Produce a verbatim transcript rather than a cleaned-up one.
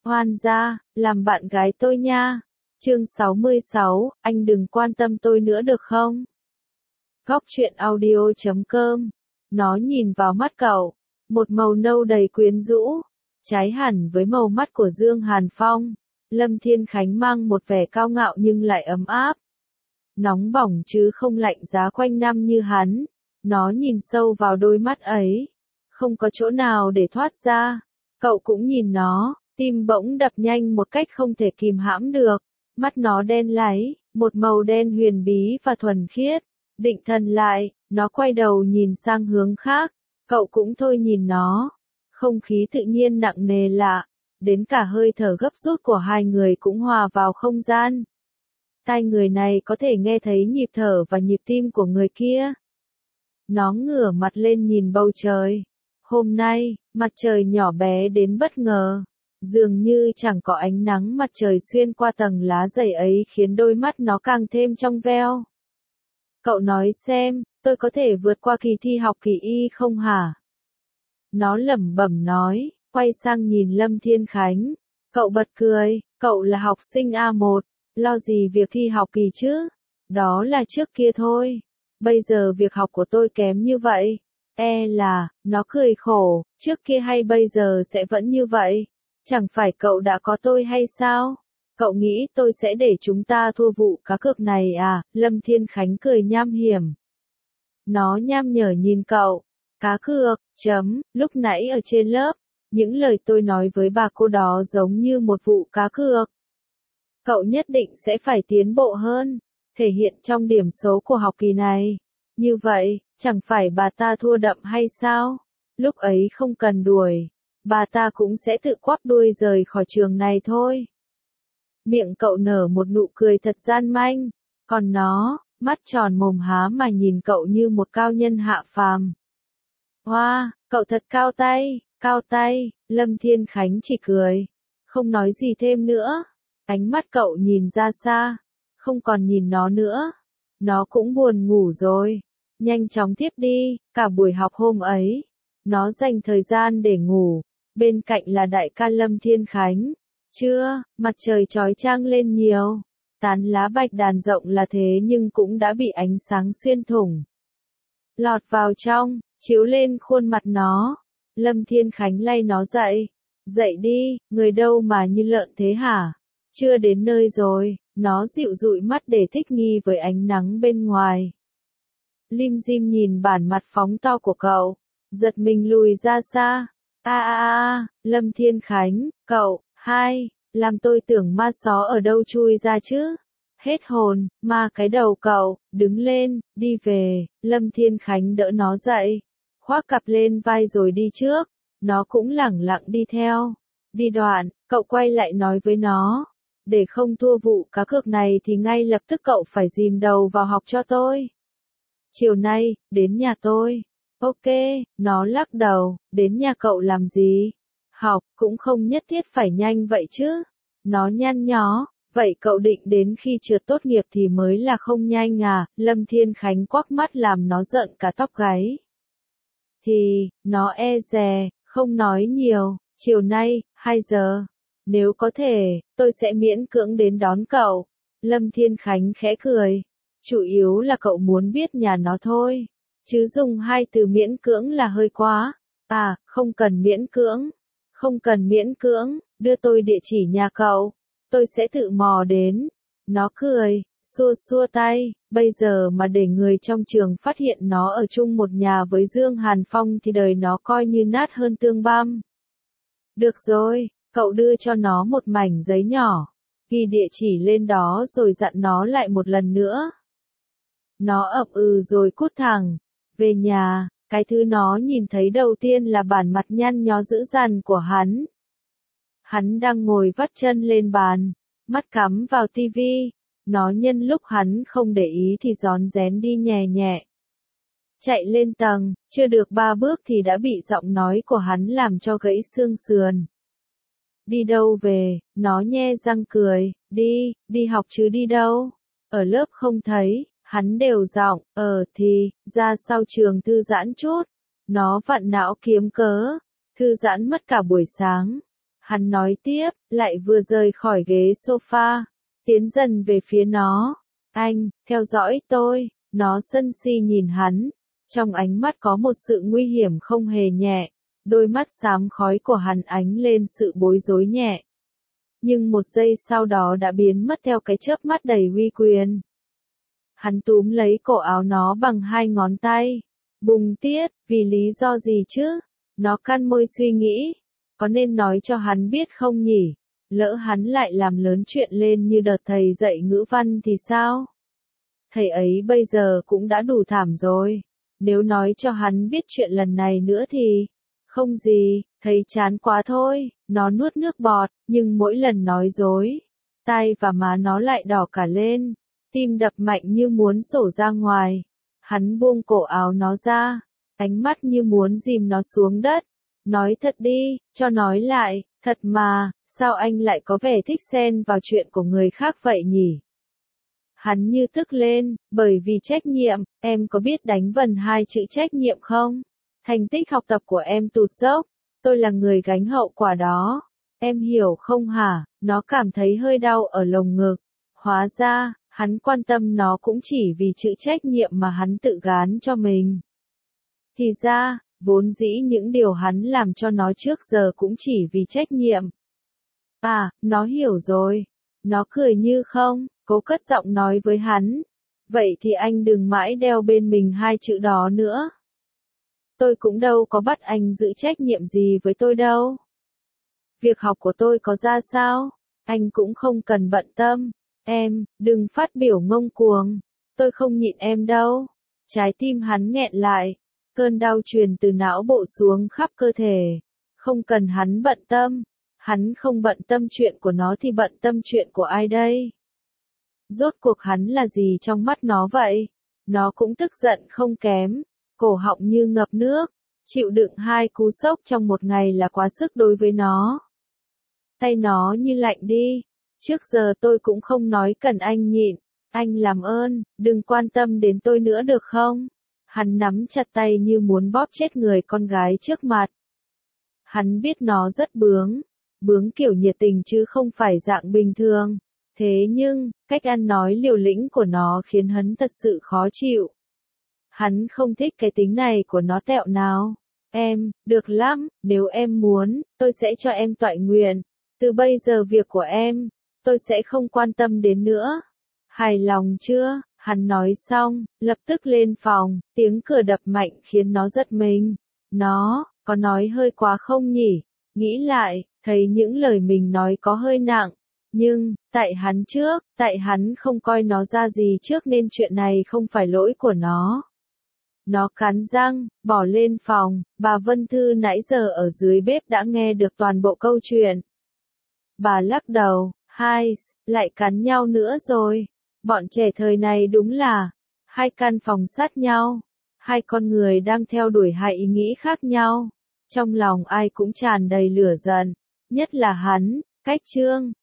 Hoan gia, làm bạn gái tôi nha. Chương sáu mươi sáu, anh đừng quan tâm tôi nữa được không? Góc truyện audio chấm com. Nó nhìn vào mắt cậu, một màu nâu đầy quyến rũ, trái hẳn với màu mắt của Dương Hàn Phong. Lâm Thiên Khánh mang một vẻ cao ngạo nhưng lại ấm áp. Nóng bỏng chứ không lạnh giá quanh năm như hắn. Nó nhìn sâu vào đôi mắt ấy, không có chỗ nào để thoát ra. Cậu cũng nhìn nó, tim bỗng đập nhanh một cách không thể kìm hãm được. Mắt nó đen láy, một màu đen huyền bí và thuần khiết. Định thần lại, nó quay đầu nhìn sang hướng khác. Cậu cũng thôi nhìn nó. Không khí tự nhiên nặng nề lạ, đến cả hơi thở gấp rút của hai người cũng hòa vào không gian. Tai người này có thể nghe thấy nhịp thở và nhịp tim của người kia. Nó ngửa mặt lên nhìn bầu trời. Hôm nay, mặt trời nhỏ bé đến bất ngờ. Dường như chẳng có ánh nắng mặt trời xuyên qua tầng lá dày ấy khiến đôi mắt nó càng thêm trong veo. Cậu nói xem, tôi có thể vượt qua kỳ thi học kỳ y không hả? Nó lẩm bẩm nói, quay sang nhìn Lâm Thiên Khánh. Cậu bật cười, cậu là học sinh A một, lo gì việc thi học kỳ chứ? Đó là trước kia thôi. Bây giờ việc học của tôi kém như vậy. E là, nó cười khổ, trước kia hay bây giờ sẽ vẫn như vậy. Chẳng phải cậu đã có tôi hay sao? Cậu nghĩ tôi sẽ để chúng ta thua vụ cá cược này à? Lâm Thiên Khánh cười nham hiểm. Nó nham nhở nhìn cậu. Cá cược, chấm, lúc nãy ở trên lớp, những lời tôi nói với bà cô đó giống như một vụ cá cược. Cậu nhất định sẽ phải tiến bộ hơn, thể hiện trong điểm số của học kỳ này. Như vậy, chẳng phải bà ta thua đậm hay sao? Lúc ấy không cần đuổi, bà ta cũng sẽ tự quắp đuôi rời khỏi trường này thôi. Miệng cậu nở một nụ cười thật gian manh, còn nó, mắt tròn mồm há mà nhìn cậu như một cao nhân hạ phàm. Hoa, cậu thật cao tay, cao tay, Lâm Thiên Khánh chỉ cười, không nói gì thêm nữa. Ánh mắt cậu nhìn ra xa, không còn nhìn nó nữa. Nó cũng buồn ngủ rồi, nhanh chóng tiếp đi. Cả buổi học hôm ấy, nó dành thời gian để ngủ, bên cạnh là đại ca Lâm Thiên Khánh. Trưa, mặt trời chói chang lên nhiều, tán lá bạch đàn rộng là thế nhưng cũng đã bị ánh sáng xuyên thủng, lọt vào trong, chiếu lên khuôn mặt nó. Lâm Thiên Khánh lay nó dậy. Dậy đi, người đâu mà như lợn thế hả? Chưa đến nơi rồi. Nó dịu dụi mắt để thích nghi với ánh nắng bên ngoài. Lim dim nhìn bản mặt phóng to của cậu, giật mình lùi ra xa. A a a, Lâm Thiên Khánh, cậu, hai, làm tôi tưởng ma só ở đâu chui ra chứ. Hết hồn, ma cái đầu cậu, đứng lên, đi về. Lâm Thiên Khánh đỡ nó dậy, khoác cặp lên vai rồi đi trước. Nó cũng lẳng lặng đi theo. Đi đoạn, cậu quay lại nói với nó. Để không thua vụ cá cược này thì ngay lập tức cậu phải dìm đầu vào học cho tôi. Chiều nay, đến nhà tôi. Ok, nó lắc đầu, đến nhà cậu làm gì? Học, cũng không nhất thiết phải nhanh vậy chứ. Nó nhăn nhó, vậy cậu định đến khi trượt tốt nghiệp thì mới là không nhanh à? Lâm Thiên Khánh quắc mắt làm nó giận cả tóc gáy. Thì, nó e dè, không nói nhiều, chiều nay, hai giờ. Nếu có thể, tôi sẽ miễn cưỡng đến đón cậu. Lâm Thiên Khánh khẽ cười. Chủ yếu là cậu muốn biết nhà nó thôi. Chứ dùng hai từ miễn cưỡng là hơi quá. À, không cần miễn cưỡng. Không cần miễn cưỡng, đưa tôi địa chỉ nhà cậu. Tôi sẽ tự mò đến. Nó cười, xua xua tay. Bây giờ mà để người trong trường phát hiện nó ở chung một nhà với Dương Hàn Phong thì đời nó coi như nát hơn tương băm. Được rồi. Cậu đưa cho nó một mảnh giấy nhỏ, ghi địa chỉ lên đó rồi dặn nó lại một lần nữa. Nó ậm ừ rồi cút thẳng về nhà. Cái thứ nó nhìn thấy đầu tiên là bản mặt nhăn nhó dữ dằn của hắn. Hắn đang ngồi vắt chân lên bàn, mắt cắm vào tivi. Nó nhân lúc hắn không để ý thì rón rén đi nhẹ nhẹ. Chạy lên tầng, chưa được ba bước thì đã bị giọng nói của hắn làm cho gãy xương sườn. Đi đâu về? Nó nhe răng cười. Đi, đi học chứ đi đâu? Ở lớp không thấy. Hắn đều giọng, ờ thì, ra sau trường thư giãn chút. Nó vặn não kiếm cớ. Thư giãn mất cả buổi sáng. Hắn nói tiếp, lại vừa rời khỏi ghế sofa, tiến dần về phía nó. Anh, theo dõi tôi, nó sân si nhìn hắn. Trong ánh mắt có một sự nguy hiểm không hề nhẹ, đôi mắt xám khói của hắn ánh lên sự bối rối nhẹ. Nhưng một giây sau đó đã biến mất theo cái chớp mắt đầy uy quyền. Hắn túm lấy cổ áo nó bằng hai ngón tay. Bùng tiết, vì lý do gì chứ? Nó cắn môi suy nghĩ. Có nên nói cho hắn biết không nhỉ? Lỡ hắn lại làm lớn chuyện lên như đợt thầy dạy ngữ văn thì sao? Thầy ấy bây giờ cũng đã đủ thảm rồi. Nếu nói cho hắn biết chuyện lần này nữa thì... Không gì, thấy chán quá thôi. Nó nuốt nước bọt, nhưng mỗi lần nói dối, tai và má nó lại đỏ cả lên. Tim đập mạnh như muốn sổ ra ngoài. Hắn buông cổ áo nó ra, ánh mắt như muốn dìm nó xuống đất. Nói thật đi, cho nói lại, thật mà, sao anh lại có vẻ thích xen vào chuyện của người khác vậy nhỉ? Hắn như tức lên, bởi vì trách nhiệm, em có biết đánh vần hai chữ trách nhiệm không? Thành tích học tập của em tụt dốc, tôi là người gánh hậu quả đó. Em hiểu không hả? Nó cảm thấy hơi đau ở lồng ngực. Hóa ra, hắn quan tâm nó cũng chỉ vì chữ trách nhiệm mà hắn tự gán cho mình. Thì ra, vốn dĩ những điều hắn làm cho nó trước giờ cũng chỉ vì trách nhiệm. À, nó hiểu rồi. Nó cười như không, cố cất giọng nói với hắn. Vậy thì anh đừng mãi đeo bên mình hai chữ đó nữa. Tôi cũng đâu có bắt anh giữ trách nhiệm gì với tôi đâu. Việc học của tôi có ra sao? Anh cũng không cần bận tâm. Em, đừng phát biểu ngông cuồng. Tôi không nhịn em đâu. Trái tim hắn nghẹn lại. Cơn đau truyền từ não bộ xuống khắp cơ thể. Không cần hắn bận tâm. Hắn không bận tâm chuyện của nó thì bận tâm chuyện của ai đây? Rốt cuộc hắn là gì trong mắt nó vậy? Nó cũng tức giận không kém. Cổ họng như ngập nước. Chịu đựng hai cú sốc trong một ngày là quá sức đối với nó. Tay nó như lạnh đi. Trước giờ tôi cũng không nói cần anh nhịn. Anh làm ơn, đừng quan tâm đến tôi nữa được không? Hắn nắm chặt tay như muốn bóp chết người con gái trước mặt. Hắn biết nó rất bướng. Bướng kiểu nhiệt tình chứ không phải dạng bình thường. Thế nhưng, cách ăn nói liều lĩnh của nó khiến hắn thật sự khó chịu. Hắn không thích cái tính này của nó tẹo nào. Em, được lắm, nếu em muốn, tôi sẽ cho em toại nguyện. Từ bây giờ việc của em, tôi sẽ không quan tâm đến nữa. Hài lòng chưa? Hắn nói xong, lập tức lên phòng, tiếng cửa đập mạnh khiến nó giật mình. Nó, có nói hơi quá không nhỉ? Nghĩ lại, thấy những lời mình nói có hơi nặng. Nhưng, tại hắn trước, tại hắn không coi nó ra gì trước nên chuyện này không phải lỗi của nó. Nó cắn răng, bỏ lên phòng, bà Vân Thư nãy giờ ở dưới bếp đã nghe được toàn bộ câu chuyện. Bà lắc đầu, hai, lại cắn nhau nữa rồi. Bọn trẻ thời này đúng là, hai căn phòng sát nhau. Hai con người đang theo đuổi hai ý nghĩ khác nhau. Trong lòng ai cũng tràn đầy lửa giận, nhất là hắn, Cách Trương,